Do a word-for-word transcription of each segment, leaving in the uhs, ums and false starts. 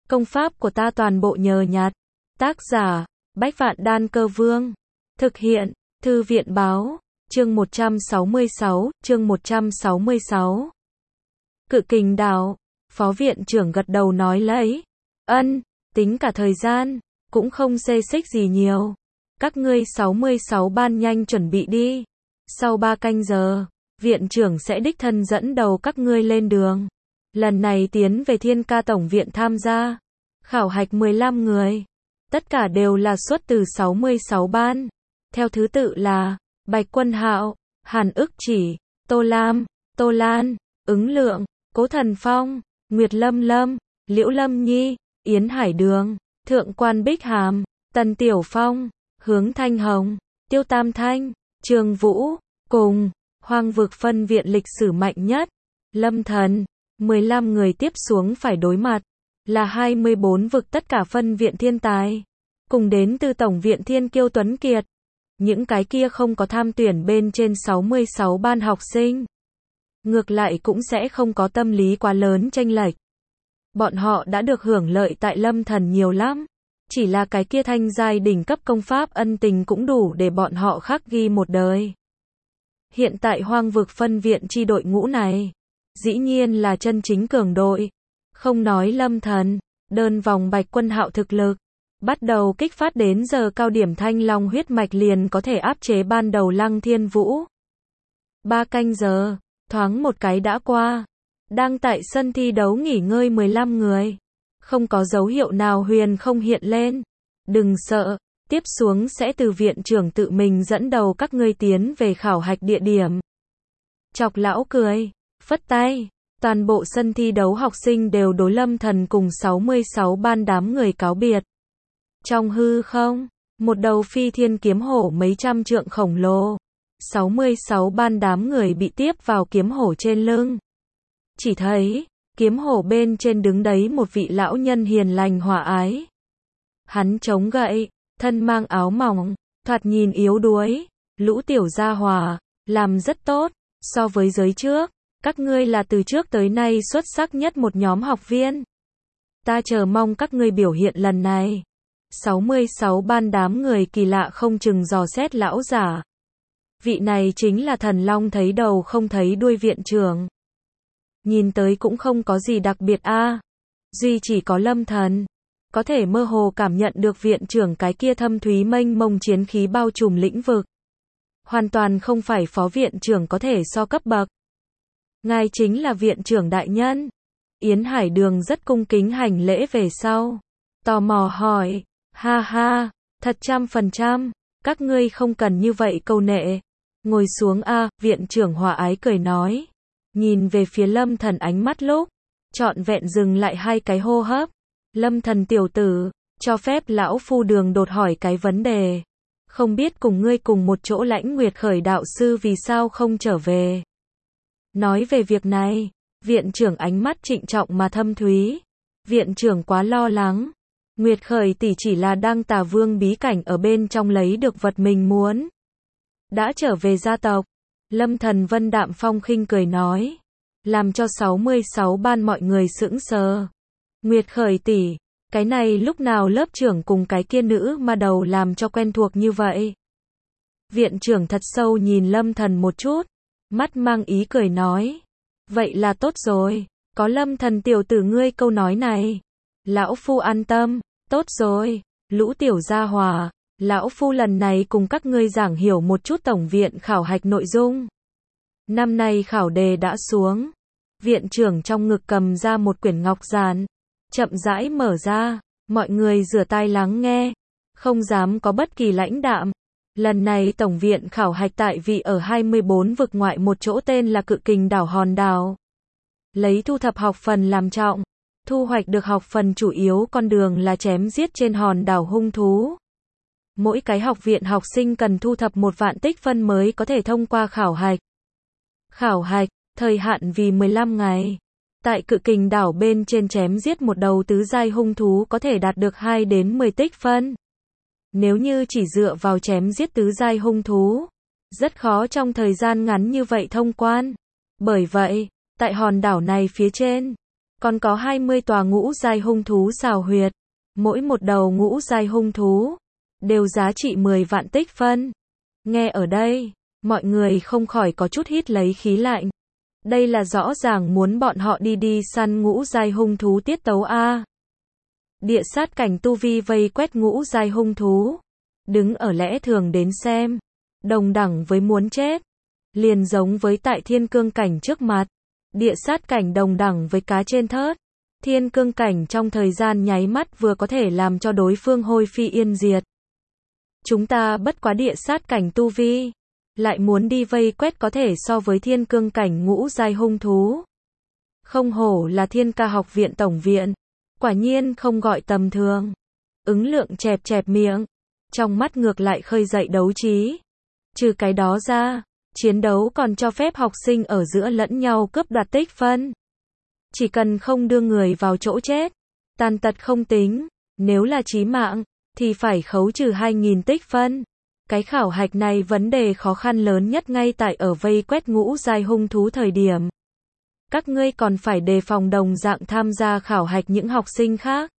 Công pháp của ta toàn bộ nhờ nhặt. Tác giả, Bách Vạn Đan Cơ Vương. Thực hiện, Thư viện báo, chương một trăm sáu mươi sáu, chương một trăm sáu mươi sáu. Cự Kình Đảo, Phó viện trưởng gật đầu nói lấy. Ân, tính cả thời gian, cũng không xê xích gì nhiều. Các ngươi sáu mươi sáu ban nhanh chuẩn bị đi. Sau ba canh giờ, viện trưởng sẽ đích thân dẫn đầu các ngươi lên đường. Lần này tiến về Thiên Ca Tổng viện tham gia. Khảo hạch mười lăm người. Tất cả đều là xuất từ sáu mươi sáu ban. Theo thứ tự là Bạch Quân Hạo, Hàn Ức Chỉ, Tô Lam, Tô Lan, Ứng Lượng, Cố Thần Phong, Nguyệt Lâm Lâm, Liễu Lâm Nhi, Yến Hải Đường, Thượng Quan Bích Hàm, Tần Tiểu Phong, Hướng Thanh Hồng, Tiêu Tam Thanh, Trường Vũ, cùng Hoang vực phân viện lịch sử mạnh nhất, Lâm Thần. mười lăm người tiếp xuống phải đối mặt là hai mươi bốn vực tất cả phân viện thiên tài, cùng đến từ Tổng viện Thiên Kiêu Tuấn Kiệt. Những cái kia không có tham tuyển bên trên sáu mươi sáu ban học sinh, ngược lại cũng sẽ không có tâm lý quá lớn chênh lệch. Bọn họ đã được hưởng lợi tại Lâm Thần nhiều lắm, chỉ là cái kia thanh giai đỉnh cấp công pháp ân tình cũng đủ để bọn họ khắc ghi một đời. Hiện tại Hoang vực phân viện chi đội ngũ này, dĩ nhiên là chân chính cường đội. Không nói Lâm Thần, đơn vòng Bạch Quân Hạo thực lực, bắt đầu kích phát đến giờ cao điểm thanh long huyết mạch liền có thể áp chế ban đầu Lăng Thiên Vũ. Ba canh giờ, thoáng một cái đã qua. Đang tại sân thi đấu nghỉ ngơi mười lăm người. Không có dấu hiệu nào huyền không hiện lên. Đừng sợ, tiếp xuống sẽ từ viện trưởng tự mình dẫn đầu các ngươi tiến về khảo hạch địa điểm. Chọc lão cười, phất tay. Toàn bộ sân thi đấu học sinh đều đối Lâm Thần cùng sáu mươi sáu ban đám người cáo biệt. Trong hư không, một đầu phi thiên kiếm hổ mấy trăm trượng khổng lồ. sáu mươi sáu ban đám người bị tiếp vào kiếm hổ trên lưng. Chỉ thấy, kiếm hổ bên trên đứng đấy một vị lão nhân hiền lành hòa ái. Hắn chống gậy, thân mang áo mỏng, thoạt nhìn yếu đuối. Lũ tiểu gia hỏa, làm rất tốt, so với giới trước. Các ngươi là từ trước tới nay xuất sắc nhất một nhóm học viên. Ta chờ mong các ngươi biểu hiện lần này. sáu mươi sáu ban đám người kỳ lạ không chừng dò xét lão giả. Vị này chính là Thần Long thấy đầu không thấy đuôi viện trưởng. Nhìn tới cũng không có gì đặc biệt a. À. Duy chỉ có Lâm Thần có thể mơ hồ cảm nhận được viện trưởng cái kia thâm thúy mênh mông chiến khí bao trùm lĩnh vực. Hoàn toàn không phải phó viện trưởng có thể so cấp bậc. Ngài chính là viện trưởng đại nhân. Yến Hải Đường rất cung kính hành lễ về sau. Tò mò hỏi, ha ha, thật trăm phần trăm, các ngươi không cần như vậy câu nệ. Ngồi xuống a, viện trưởng hòa ái cười nói. Nhìn về phía Lâm Thần ánh mắt lúc, trọn vẹn dừng lại hai cái hô hấp. Lâm Thần tiểu tử, cho phép lão phu Đường đột hỏi cái vấn đề. Không biết cùng ngươi cùng một chỗ Lãnh Nguyệt Khởi đạo sư vì sao không trở về. Nói về việc này, viện trưởng ánh mắt trịnh trọng mà thâm thúy. Viện trưởng quá lo lắng. Nguyệt Khởi tỷ chỉ là đang Tà Vương bí cảnh ở bên trong lấy được vật mình muốn. Đã trở về gia tộc. Lâm Thần vân đạm phong khinh cười nói. Làm cho sáu mươi sáu ban mọi người sững sờ. Nguyệt Khởi tỷ, cái này lúc nào lớp trưởng cùng cái kia nữ mà đầu làm cho quen thuộc như vậy. Viện trưởng thật sâu nhìn Lâm Thần một chút. Mắt mang ý cười nói. Vậy là tốt rồi. Có Lâm Thần tiểu tử ngươi câu nói này. Lão phu an tâm. Tốt rồi. Lũ tiểu gia hòa. Lão phu lần này cùng các ngươi giảng hiểu một chút tổng viện khảo hạch nội dung. Năm nay khảo đề đã xuống. Viện trưởng trong ngực cầm ra một quyển ngọc giản. Chậm rãi mở ra. Mọi người rửa tai lắng nghe. Không dám có bất kỳ lãnh đạm. Lần này Tổng viện khảo hạch tại vị ở hai mươi bốn vực ngoại một chỗ tên là Cự Kình Đảo hòn đảo. Lấy thu thập học phần làm trọng. Thu hoạch được học phần chủ yếu con đường là chém giết trên hòn đảo hung thú. Mỗi cái học viện học sinh cần thu thập một vạn tích phân mới có thể thông qua khảo hạch. Khảo hạch, thời hạn vì mười lăm ngày. Tại Cự Kình Đảo bên trên chém giết một đầu tứ giai hung thú có thể đạt được hai đến mười tích phân. Nếu như chỉ dựa vào chém giết tứ giai hung thú, rất khó trong thời gian ngắn như vậy thông quan. Bởi vậy, tại hòn đảo này phía trên, Còn có hai mươi tòa ngũ giai hung thú xào huyệt. Mỗi một đầu ngũ giai hung thú đều giá trị mười vạn tích phân. Nghe ở đây, mọi người không khỏi có chút hít lấy khí lạnh. Đây là rõ ràng muốn bọn họ đi đi săn ngũ giai hung thú tiết tấu a. Địa sát cảnh tu vi vây quét ngũ giai hung thú, đứng ở lẽ thường đến xem, đồng đẳng với muốn chết, liền giống với tại thiên cương cảnh trước mặt, địa sát cảnh đồng đẳng với cá trên thớt, thiên cương cảnh trong thời gian nháy mắt vừa có thể làm cho đối phương hôi phi yên diệt. Chúng ta bất quá địa sát cảnh tu vi, lại muốn đi vây quét có thể so với thiên cương cảnh ngũ giai hung thú. Không hổ là Thiên Ca học viện tổng viện, quả nhiên không gọi tầm thường. Ứng Lượng chẹp chẹp miệng, trong mắt ngược lại khơi dậy đấu trí. Trừ cái đó ra, chiến đấu còn cho phép học sinh ở giữa lẫn nhau cướp đoạt tích phân. Chỉ cần không đưa người vào chỗ chết, tàn tật không tính, nếu là chí mạng, thì phải khấu trừ hai nghìn tích phân. Cái khảo hạch này vấn đề khó khăn lớn nhất ngay tại ở vây quét ngũ giai hung thú thời điểm. Các ngươi còn phải đề phòng đồng dạng tham gia khảo hạch những học sinh khác.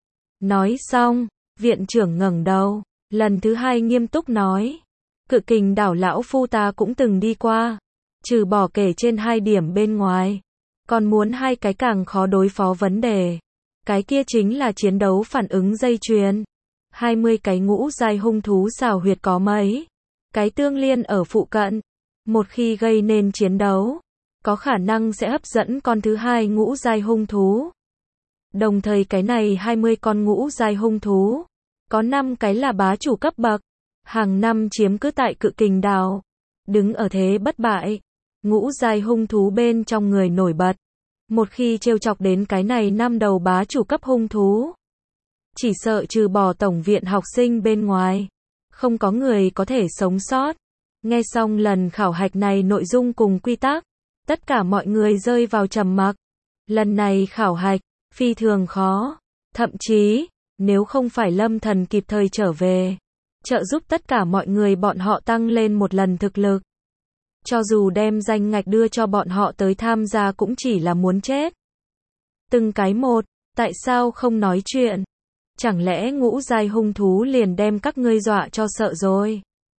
Nói xong, viện trưởng ngẩng đầu, lần thứ hai nghiêm túc nói. Cự Kình đảo lão phu ta cũng từng đi qua. Trừ bỏ kể trên hai điểm bên ngoài. Còn muốn hai cái càng khó đối phó vấn đề. Cái kia chính là chiến đấu phản ứng dây chuyền. hai mươi cái ngũ giai hung thú xào huyệt có mấy cái tương liên ở phụ cận. Một khi gây nên chiến đấu, có khả năng sẽ hấp dẫn con thứ hai ngũ giai hung thú. Đồng thời cái này hai mươi con ngũ giai hung thú, có năm cái là bá chủ cấp bậc, hàng năm chiếm cứ tại Cự Kình đảo, đứng ở thế bất bại. Ngũ giai hung thú bên trong người nổi bật, một khi trêu chọc đến cái này năm đầu bá chủ cấp hung thú, chỉ sợ trừ bỏ tổng viện học sinh bên ngoài, không có người có thể sống sót. Nghe xong lần khảo hạch này nội dung cùng quy tắc, tất cả mọi người rơi vào trầm mặc. Lần này khảo hạch, phi thường khó. Thậm chí, nếu không phải Lâm Thần kịp thời trở về, trợ giúp tất cả mọi người bọn họ tăng lên một lần thực lực, cho dù đem danh ngạch đưa cho bọn họ tới tham gia cũng chỉ là muốn chết. Từng cái một, tại sao không nói chuyện? Chẳng lẽ ngũ giai hung thú liền đem các ngươi dọa cho sợ rồi?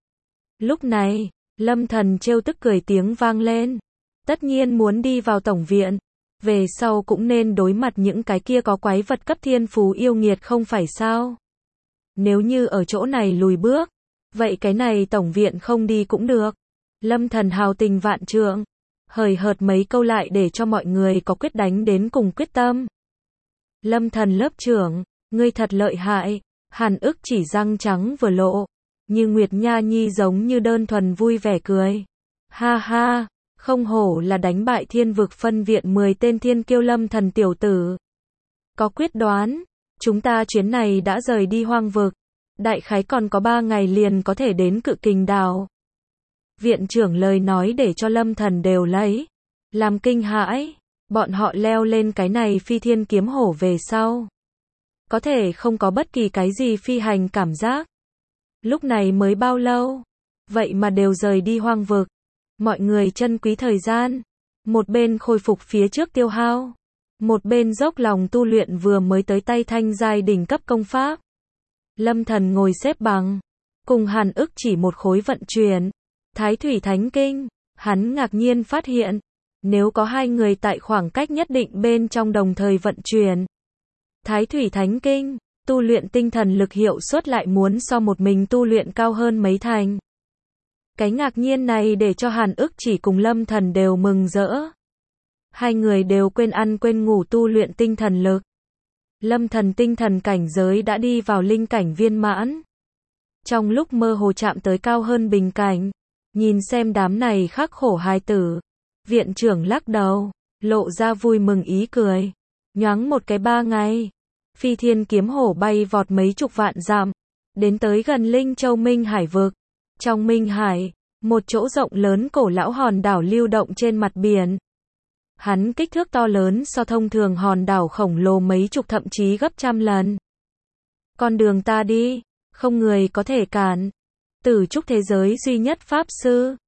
Lúc này, Lâm Thần trêu tức cười tiếng vang lên. Tất nhiên muốn đi vào tổng viện, về sau cũng nên đối mặt những cái kia có quái vật cấp thiên phú yêu nghiệt không phải sao? Nếu như ở chỗ này lùi bước, vậy cái này tổng viện không đi cũng được. Lâm Thần hào tình vạn trượng, hời hợt mấy câu lại để cho mọi người có quyết đánh đến cùng quyết tâm. Lâm Thần lớp trưởng, ngươi thật lợi hại. Hàn Ức chỉ răng trắng vừa lộ, như Nguyệt Nha Nhi giống như đơn thuần vui vẻ cười. Ha ha, không hổ là đánh bại thiên vực phân viện mười tên thiên kiêu Lâm Thần tiểu tử. Có quyết đoán, chúng ta chuyến này đã rời đi hoang vực, đại khái còn có ba ngày liền có thể đến Cự Kình đảo. Viện trưởng lời nói để cho Lâm Thần đều lấy làm kinh hãi. Bọn họ leo lên cái này phi thiên kiếm hổ về sau, có thể không có bất kỳ cái gì phi hành cảm giác. Lúc này mới bao lâu, vậy mà đều rời đi hoang vực. Mọi người trân quý thời gian, một bên khôi phục phía trước tiêu hao, một bên dốc lòng tu luyện vừa mới tới tay thanh giai đỉnh cấp công pháp. Lâm Thần ngồi xếp bằng, cùng Hàn Ức chỉ một khối vận chuyển Thái Thủy Thánh Kinh. Hắn ngạc nhiên phát hiện, nếu có hai người tại khoảng cách nhất định bên trong đồng thời vận chuyển Thái Thủy Thánh Kinh, tu luyện tinh thần lực hiệu suất lại muốn so một mình tu luyện cao hơn mấy thành. Cái ngạc nhiên này để cho Hàn Ức chỉ cùng Lâm Thần đều mừng rỡ. Hai người đều quên ăn quên ngủ tu luyện tinh thần lực. Lâm Thần tinh thần cảnh giới đã đi vào linh cảnh viên mãn. Trong lúc mơ hồ chạm tới cao hơn bình cảnh, nhìn xem đám này khắc khổ hài tử, viện trưởng lắc đầu, lộ ra vui mừng ý cười. Nhoáng một cái ba ngày, phi thiên kiếm hổ bay vọt mấy chục vạn dặm, đến tới gần Linh Châu Minh Hải vực. Trong Minh Hải, một chỗ rộng lớn cổ lão hòn đảo lưu động trên mặt biển. Hắn kích thước to lớn so thông thường hòn đảo khổng lồ mấy chục thậm chí gấp trăm lần. Con đường ta đi, không người có thể cản. Tử trúc thế giới duy nhất pháp sư,